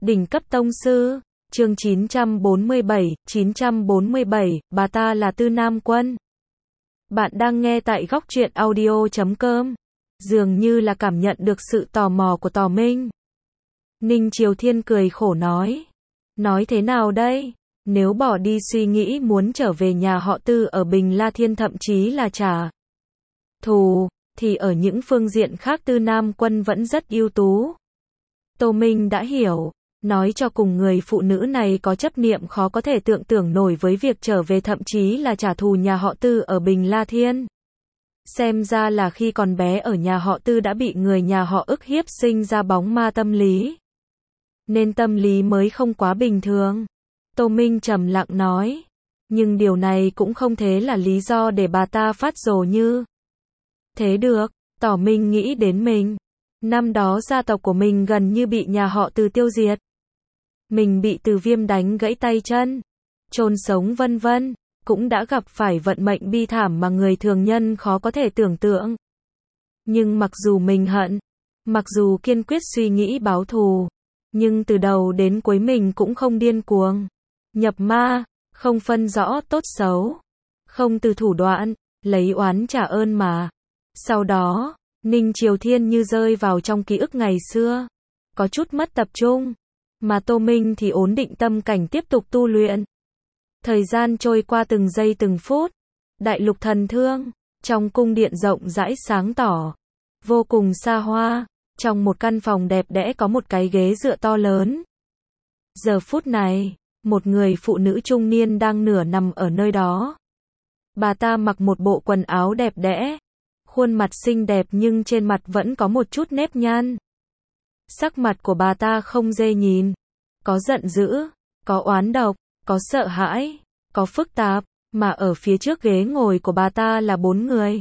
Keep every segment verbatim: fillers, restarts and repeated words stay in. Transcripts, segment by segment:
Đỉnh cấp tông sư, chương chín trăm bốn mươi bảy, chín trăm bốn mươi bảy, bà ta là Tư Nam Quân. Bạn đang nghe tại góc truyện audio chấm com. Dường như là cảm nhận được sự tò mò của Tò Minh. Ninh Triều Thiên cười khổ nói. Nói thế nào đây? Nếu bỏ đi suy nghĩ muốn trở về nhà họ Tư ở Bình La Thiên thậm chí là trả thù, thì ở những phương diện khác Tư Nam Quân vẫn rất ưu tú. Tô Minh đã hiểu, nói cho cùng người phụ nữ này có chấp niệm khó có thể tưởng tượng nổi với việc trở về thậm chí là trả thù nhà họ Tư ở Bình La Thiên. Xem ra là khi còn bé ở nhà họ Tư đã bị người nhà họ ức hiếp sinh ra bóng ma tâm lý. Nên tâm lý mới không quá bình thường. Tô Minh trầm lặng nói. Nhưng điều này cũng không thế là lý do để bà ta phát rồ như thế được. Tỏ Minh nghĩ đến mình. Năm đó gia tộc của mình gần như bị nhà họ Từ tiêu diệt. Mình bị Từ Viêm đánh gãy tay chân, chôn sống vân vân, cũng đã gặp phải vận mệnh bi thảm mà người thường nhân khó có thể tưởng tượng. Nhưng mặc dù mình hận, mặc dù kiên quyết suy nghĩ báo thù, nhưng từ đầu đến cuối mình cũng không điên cuồng, nhập ma, không phân rõ tốt xấu, không từ thủ đoạn, lấy oán trả ơn mà. Sau đó, Ninh Triều Thiên như rơi vào trong ký ức ngày xưa, có chút mất tập trung, mà Tô Minh thì ổn định tâm cảnh tiếp tục tu luyện. Thời gian trôi qua từng giây từng phút, Đại Lục Thần Thương, trong cung điện rộng rãi sáng tỏ, vô cùng xa hoa, trong một căn phòng đẹp đẽ có một cái ghế dựa to lớn. Giờ phút này, một người phụ nữ trung niên đang nửa nằm ở nơi đó. Bà ta mặc một bộ quần áo đẹp đẽ, khuôn mặt xinh đẹp nhưng trên mặt vẫn có một chút nếp nhăn. Sắc mặt của bà ta không dễ nhìn, có giận dữ, có oán độc, có sợ hãi, có phức tạp, mà ở phía trước ghế ngồi của bà ta là bốn người.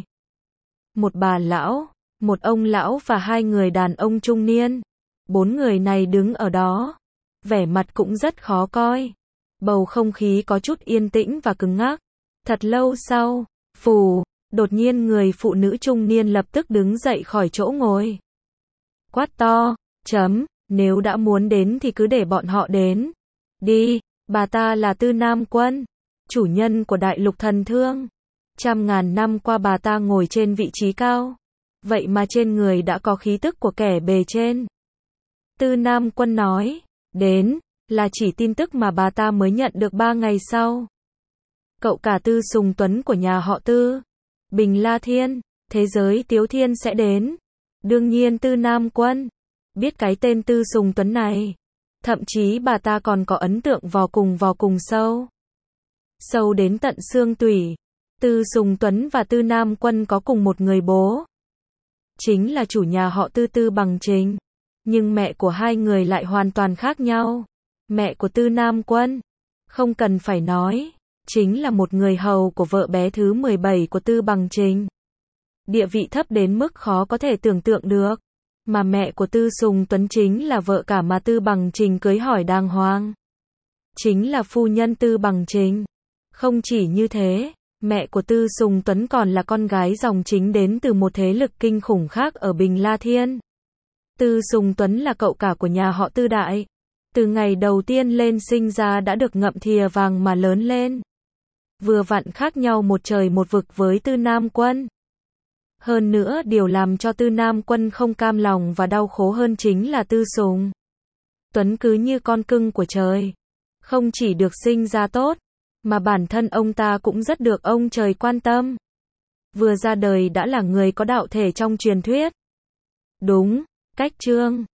Một bà lão, một ông lão và hai người đàn ông trung niên. Bốn người này đứng ở đó, vẻ mặt cũng rất khó coi. Bầu không khí có chút yên tĩnh và cứng ngắc. Thật lâu sau, phù, đột nhiên người phụ nữ trung niên lập tức đứng dậy khỏi chỗ ngồi. Quát to, chấm, nếu đã muốn đến thì cứ để bọn họ đến. Đi, bà ta là Tư Nam Quân, chủ nhân của Đại Lục Thần Thương. Trăm ngàn năm qua bà ta ngồi trên vị trí cao, vậy mà trên người đã có khí tức của kẻ bề trên. Tư Nam Quân nói, đến, là chỉ tin tức mà bà ta mới nhận được ba ngày sau. Cậu cả Tư Sùng Tuấn của nhà họ Tư, Bình La Thiên, thế giới Tiếu Thiên sẽ đến. Đương nhiên Tư Nam Quân biết cái tên Tư Sùng Tuấn này. Thậm chí bà ta còn có ấn tượng vò cùng vò cùng sâu. Sâu đến tận xương tủy. Tư Sùng Tuấn và Tư Nam Quân có cùng một người bố. Chính là chủ nhà họ Tư Tư Bằng Trình. Nhưng mẹ của hai người lại hoàn toàn khác nhau. Mẹ của Tư Nam Quân, không cần phải nói, chính là một người hầu của vợ bé thứ mười bảy của Tư Bằng Trình. Địa vị thấp đến mức khó có thể tưởng tượng được. Mà mẹ của Tư Sùng Tuấn chính là vợ cả mà Tư Bằng Trình cưới hỏi đàng hoàng. Chính là phu nhân Tư Bằng Trình. Không chỉ như thế, mẹ của Tư Sùng Tuấn còn là con gái dòng chính đến từ một thế lực kinh khủng khác ở Bình La Thiên. Tư Sùng Tuấn là cậu cả của nhà họ Tư Đại. Từ ngày đầu tiên lên sinh ra đã được ngậm thìa vàng mà lớn lên. Vừa vặn khác nhau một trời một vực với Tư Nam Quân. Hơn nữa điều làm cho Tư Nam Quân không cam lòng và đau khổ hơn chính là Tư Sùng Tuấn cứ như con cưng của trời. Không chỉ được sinh ra tốt, mà bản thân ông ta cũng rất được ông trời quan tâm. Vừa ra đời đã là người có đạo thể trong truyền thuyết. Đúng, cách chương,